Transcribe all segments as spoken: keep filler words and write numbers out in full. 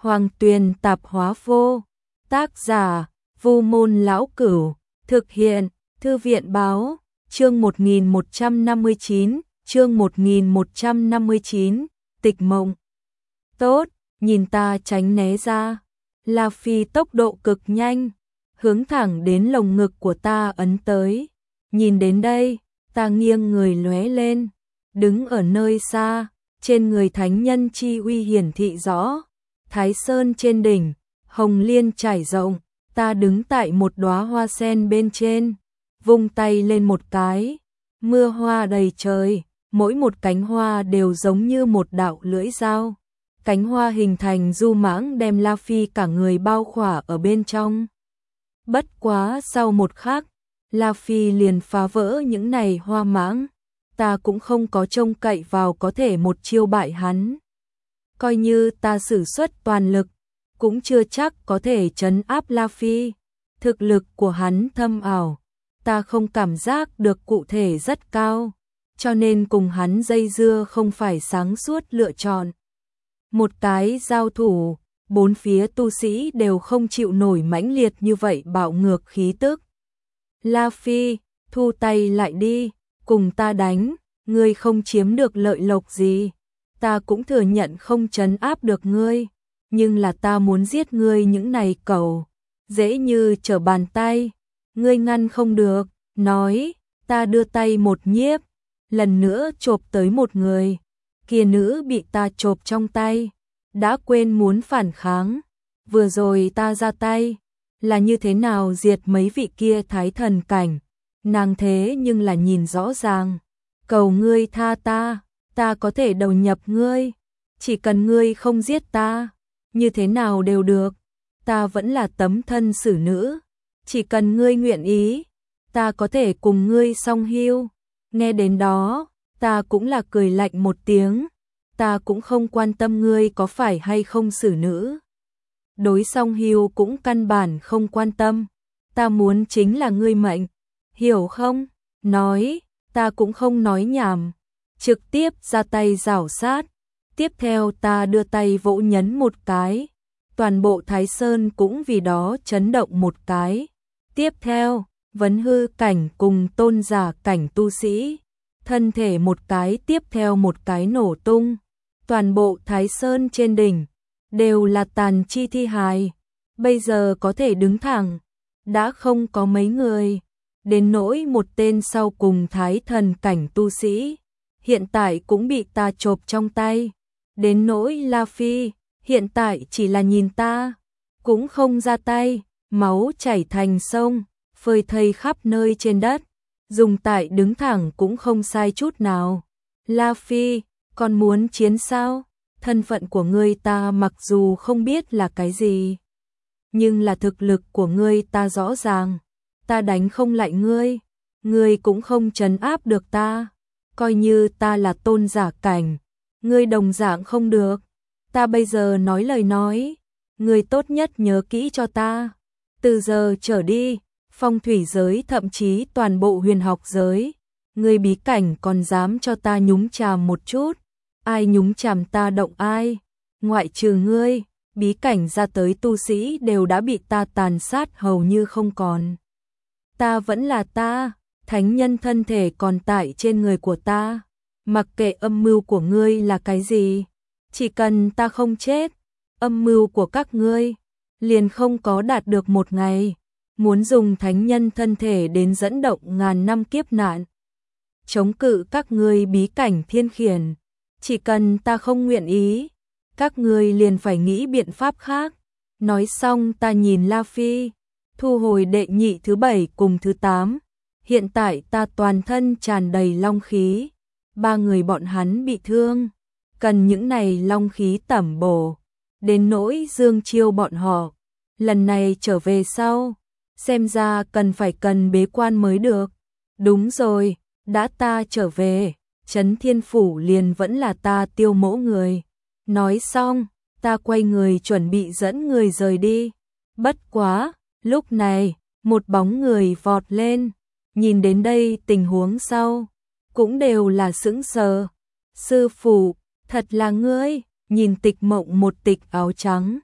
Hoàng Tuyền Tạp Hóa Vô. Tác giả: Vu Môn Lão Cửu. Thực hiện: Thư viện Báo. Chương một nghìn một trăm năm mươi chín, chương một nghìn một trăm năm mươi chín, Tịch Mộng. Tốt, nhìn ta tránh né ra. La Phi tốc độ cực nhanh, hướng thẳng đến lồng ngực của ta ấn tới. Nhìn đến đây, ta nghiêng người lóe lên, đứng ở nơi xa, trên người thánh nhân chi uy hiển thị rõ. Thái Sơn trên đỉnh, hồng liên trải rộng, ta đứng tại một đóa hoa sen bên trên, vung tay lên một cái, mưa hoa đầy trời, mỗi một cánh hoa đều giống như một đạo lưỡi dao. Cánh hoa hình thành du mãng đem La Phi cả người bao khỏa ở bên trong. Bất quá sau một khắc, La Phi liền phá vỡ những này hoa mãng, ta cũng không có trông cậy vào có thể một chiêu bại hắn. Coi như ta sử xuất toàn lực, cũng chưa chắc có thể trấn áp La Phi. Thực lực của hắn thâm ảo, ta không cảm giác được cụ thể rất cao, cho nên cùng hắn dây dưa không phải sáng suốt lựa chọn. Một cái giao thủ, bốn phía tu sĩ đều không chịu nổi mãnh liệt như vậy bạo ngược khí tức. La Phi, thu tay lại đi, cùng ta đánh, ngươi không chiếm được lợi lộc gì. Ta cũng thừa nhận không trấn áp được ngươi, nhưng là ta muốn giết ngươi những này cẩu, dễ như trở bàn tay, ngươi ngăn không được. Nói, ta đưa tay một nhiếp, lần nữa chộp tới một người, kia nữ bị ta chộp trong tay, đã quên muốn phản kháng. Vừa rồi ta ra tay, là như thế nào diệt mấy vị kia thái thần cảnh, nàng thế nhưng là nhìn rõ ràng. Cầu ngươi tha ta, ta có thể đầu nhập ngươi, chỉ cần ngươi không giết ta, như thế nào đều được, ta vẫn là tấm thân xử nữ, chỉ cần ngươi nguyện ý, ta có thể cùng ngươi song hưu. Nghe đến đó, ta cũng là cười lạnh một tiếng, ta cũng không quan tâm ngươi có phải hay không xử nữ. Đối song hưu cũng căn bản không quan tâm, ta muốn chính là ngươi mệnh, hiểu không? Nói, ta cũng không nói nhảm, trực tiếp ra tay giảo sát. Tiếp theo ta đưa tay vỗ nhấn một cái, toàn bộ Thái Sơn cũng vì đó chấn động một cái. Tiếp theo, vấn hư cảnh cùng tôn giả cảnh tu sĩ, thân thể một cái tiếp theo một cái nổ tung. Toàn bộ Thái Sơn trên đỉnh đều là tàn chi thi hài, bây giờ có thể đứng thẳng đã không có mấy người, đến nỗi một tên sau cùng thái thần cảnh tu sĩ, hiện tại cũng bị ta chộp trong tay. Đến nỗi La Phi, hiện tại chỉ là nhìn ta, cũng không ra tay, máu chảy thành sông, phơi thây khắp nơi trên đất, dùng tại đứng thẳng cũng không sai chút nào. La Phi, còn muốn chiến sao? Thân phận của ngươi ta mặc dù không biết là cái gì, nhưng là thực lực của ngươi ta rõ ràng, ta đánh không lại ngươi, ngươi cũng không trấn áp được ta, coi như ta là tôn giả cảnh, ngươi đồng dạng không được. Ta bây giờ nói lời nói, ngươi tốt nhất nhớ kỹ cho ta, từ giờ trở đi, phong thủy giới thậm chí toàn bộ huyền học giới, ngươi bí cảnh còn dám cho ta nhúng chàm một chút, ai nhúng chàm ta động ai, ngoại trừ ngươi, bí cảnh ra tới tu sĩ đều đã bị ta tàn sát hầu như không còn. Ta vẫn là ta, thánh nhân thân thể còn tại trên người của ta, mặc kệ âm mưu của ngươi là cái gì, chỉ cần ta không chết, âm mưu của các ngươi liền không có đạt được một ngày. Muốn dùng thánh nhân thân thể đến dẫn động ngàn năm kiếp nạn, chống cự các ngươi bí cảnh thiên khiển, chỉ cần ta không nguyện ý, các ngươi liền phải nghĩ biện pháp khác. Nói xong ta nhìn La Phi, thu hồi đệ nhị thứ bảy cùng thứ tám, hiện tại ta toàn thân tràn đầy long khí, ba người bọn hắn bị thương, cần những này long khí tẩm bổ, đến nỗi Dương Chiêu bọn họ, lần này trở về sau, xem ra cần phải cần bế quan mới được. Đúng rồi, đã ta trở về, Trấn Thiên Phủ liền vẫn là ta tiêu mỗ người. Nói xong, ta quay người chuẩn bị dẫn người rời đi. Bất quá, lúc này, một bóng người vọt lên, nhìn đến đây tình huống sau, cũng đều là sững sờ. Sư phụ, thật là ngươi? Nhìn Tịch Mộng một tịch áo trắng,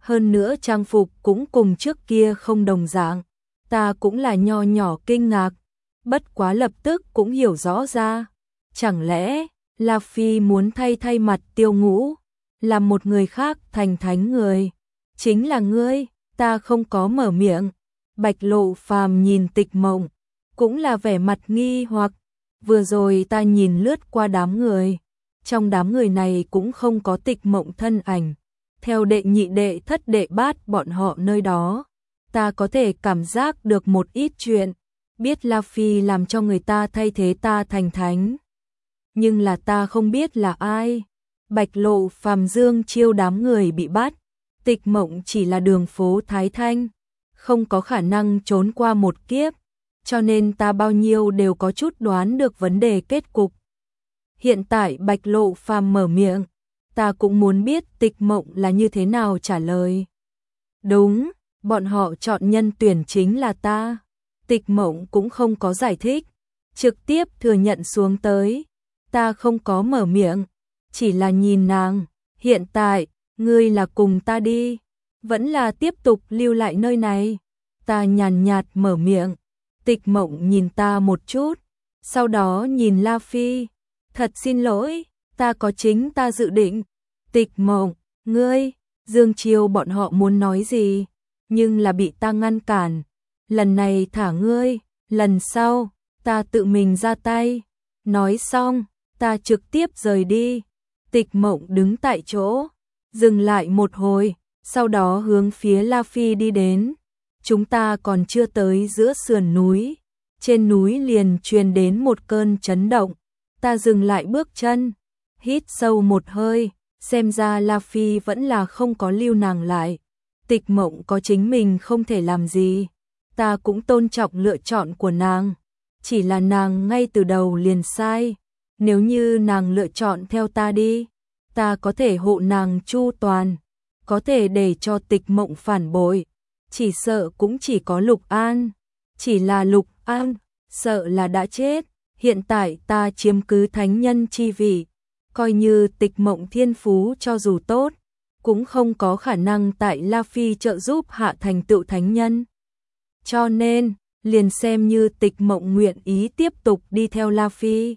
hơn nữa trang phục cũng cùng trước kia không đồng dạng. Ta cũng là nho nhỏ kinh ngạc, bất quá lập tức cũng hiểu rõ ra. Chẳng lẽ La Phi muốn thay thay mặt Tiêu Ngũ, làm một người khác thành thánh người? Chính là ngươi. Ta không có mở miệng. Bạch Lộ Phàm nhìn Tịch Mộng, cũng là vẻ mặt nghi hoặc. Vừa rồi ta nhìn lướt qua đám người, trong đám người này cũng không có Tịch Mộng thân ảnh. Theo đệ nhị đệ thất đệ bát bọn họ nơi đó, ta có thể cảm giác được một ít chuyện, biết La Phi làm cho người ta thay thế ta thành thánh. Nhưng là ta không biết là ai. Bạch Lộ Phàm Dương Chiêu đám người bị bắt, Tịch Mộng chỉ là đường phố Thái Thanh, không có khả năng trốn qua một kiếp, cho nên ta bao nhiêu đều có chút đoán được vấn đề kết cục. Hiện tại Bạch Lộ Phàm mở miệng, ta cũng muốn biết Tịch Mộng là như thế nào trả lời. Đúng, bọn họ chọn nhân tuyển chính là ta. Tịch Mộng cũng không có giải thích, trực tiếp thừa nhận xuống tới. Ta không có mở miệng, chỉ là nhìn nàng. Hiện tại, ngươi là cùng ta đi, vẫn là tiếp tục lưu lại nơi này? Ta nhàn nhạt mở miệng. Tịch Mộng nhìn ta một chút, sau đó nhìn La Phi. Thật xin lỗi, ta có chính ta dự định. Tịch Mộng, ngươi, Dương Chiêu bọn họ muốn nói gì, nhưng là bị ta ngăn cản. Lần này thả ngươi, lần sau, ta tự mình ra tay. Nói xong, ta trực tiếp rời đi. Tịch Mộng đứng tại chỗ, dừng lại một hồi, sau đó hướng phía La Phi đi đến. Chúng ta còn chưa tới giữa sườn núi, trên núi liền truyền đến một cơn chấn động. Ta dừng lại bước chân, hít sâu một hơi, xem ra La Phi vẫn là không có lưu nàng lại. Tịch Mộng có chính mình không thể làm gì, ta cũng tôn trọng lựa chọn của nàng. Chỉ là nàng ngay từ đầu liền sai. Nếu như nàng lựa chọn theo ta đi, ta có thể hộ nàng chu toàn, có thể để cho Tịch Mộng phản bội. Chỉ sợ cũng chỉ có Lục An. Chỉ là Lục An, sợ là đã chết. Hiện tại ta chiếm cứ thánh nhân chi vị, coi như Tịch Mộng thiên phú cho dù tốt, cũng không có khả năng tại La Phi trợ giúp hạ thành tựu thánh nhân. Cho nên, liền xem như Tịch Mộng nguyện ý tiếp tục đi theo La Phi,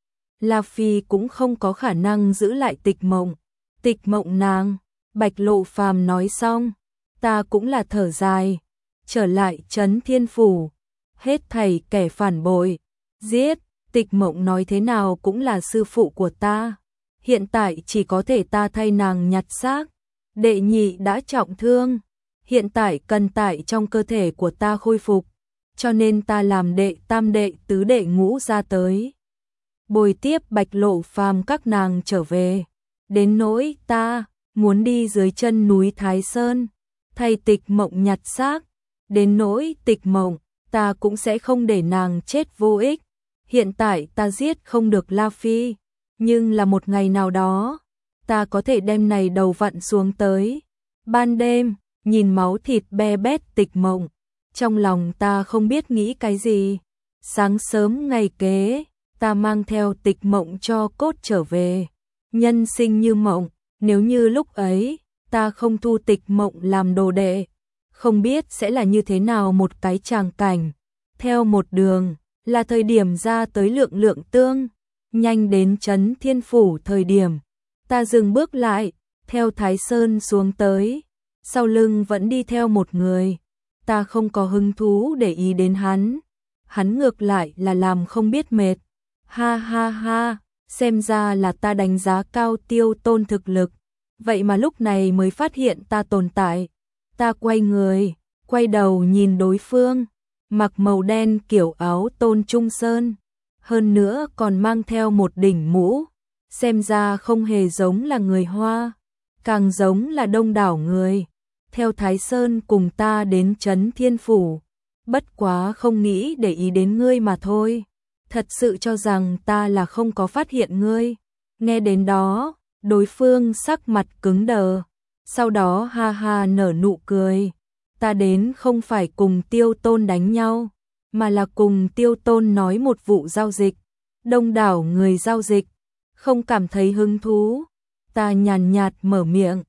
La Phi cũng không có khả năng giữ lại Tịch Mộng. Tịch Mộng nàng, Bạch Lộ Phàm nói xong, ta cũng là thở dài, trở lại Trấn Thiên Phủ, hết thảy kẻ phản bội, giết. Tịch Mộng nói thế nào cũng là sư phụ của ta, hiện tại chỉ có thể ta thay nàng nhặt xác. Đệ nhị đã trọng thương, hiện tại cần tại trong cơ thể của ta khôi phục, cho nên ta làm đệ tam đệ tứ đệ ngũ ra tới, bồi tiếp Bạch Lộ Phàm các nàng trở về. Đến nỗi ta muốn đi dưới chân núi Thái Sơn, thay Tịch Mộng nhặt xác. Đến nỗi Tịch Mộng, ta cũng sẽ không để nàng chết vô ích. Hiện tại ta giết không được La Phi, nhưng là một ngày nào đó, ta có thể đem này đầu vặn xuống tới. Ban đêm, nhìn máu thịt be bét Tịch Mộng, trong lòng ta không biết nghĩ cái gì. Sáng sớm ngày kế, ta mang theo Tịch Mộng cho cốt trở về. Nhân sinh như mộng, nếu như lúc ấy, ta không thu Tịch Mộng làm đồ đệ, không biết sẽ là như thế nào một cái tràng cảnh. Theo một đường, là thời điểm ra tới Lượng Lượng Tương, nhanh đến Trấn Thiên Phủ thời điểm, ta dừng bước lại, theo Thái Sơn xuống tới, sau lưng vẫn đi theo một người, ta không có hứng thú để ý đến hắn, hắn ngược lại là làm không biết mệt. Ha ha ha, xem ra là ta đánh giá cao Tiêu Tôn thực lực, vậy mà lúc này mới phát hiện ta tồn tại. Ta quay người, quay đầu nhìn đối phương, mặc màu đen kiểu áo Tôn Trung Sơn, hơn nữa còn mang theo một đỉnh mũ, xem ra không hề giống là người Hoa, càng giống là đông đảo người theo Thái Sơn cùng ta đến Trấn Thiên Phủ. Bất quá không nghĩ để ý đến ngươi mà thôi, thật sự cho rằng ta là không có phát hiện ngươi. Nghe đến đó, đối phương sắc mặt cứng đờ, sau đó ha ha nở nụ cười. Ta đến không phải cùng Tiêu Tôn đánh nhau, mà là cùng Tiêu Tôn nói một vụ giao dịch. Đông đảo người giao dịch, không cảm thấy hứng thú. Ta nhàn nhạt mở miệng,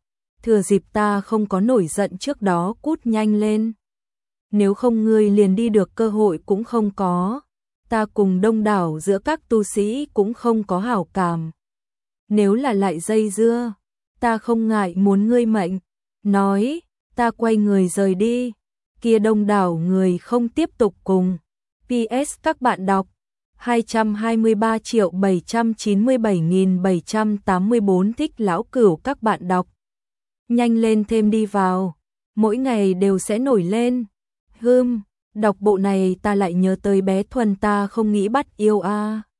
thừa dịp ta không có nổi giận trước đó cút nhanh lên. Nếu không ngươi liền đi được cơ hội cũng không có. Ta cùng đông đảo giữa các tu sĩ cũng không có hảo cảm. Nếu là lại dây dưa, ta không ngại muốn ngươi mệnh. Nói, ta quay người rời đi. Kia đông đảo người không tiếp tục cùng. pê ét các bạn đọc hai trăm hai mươi ba triệu bảy trăm chín mươi bảy nghìn bảy trăm tám mươi tư thích lão cửu các bạn đọc. Nhanh lên thêm đi vào, mỗi ngày đều sẽ nổi lên. Hưm, đọc bộ này ta lại nhớ tới bé Thuần ta không nghĩ bắt yêu a. À.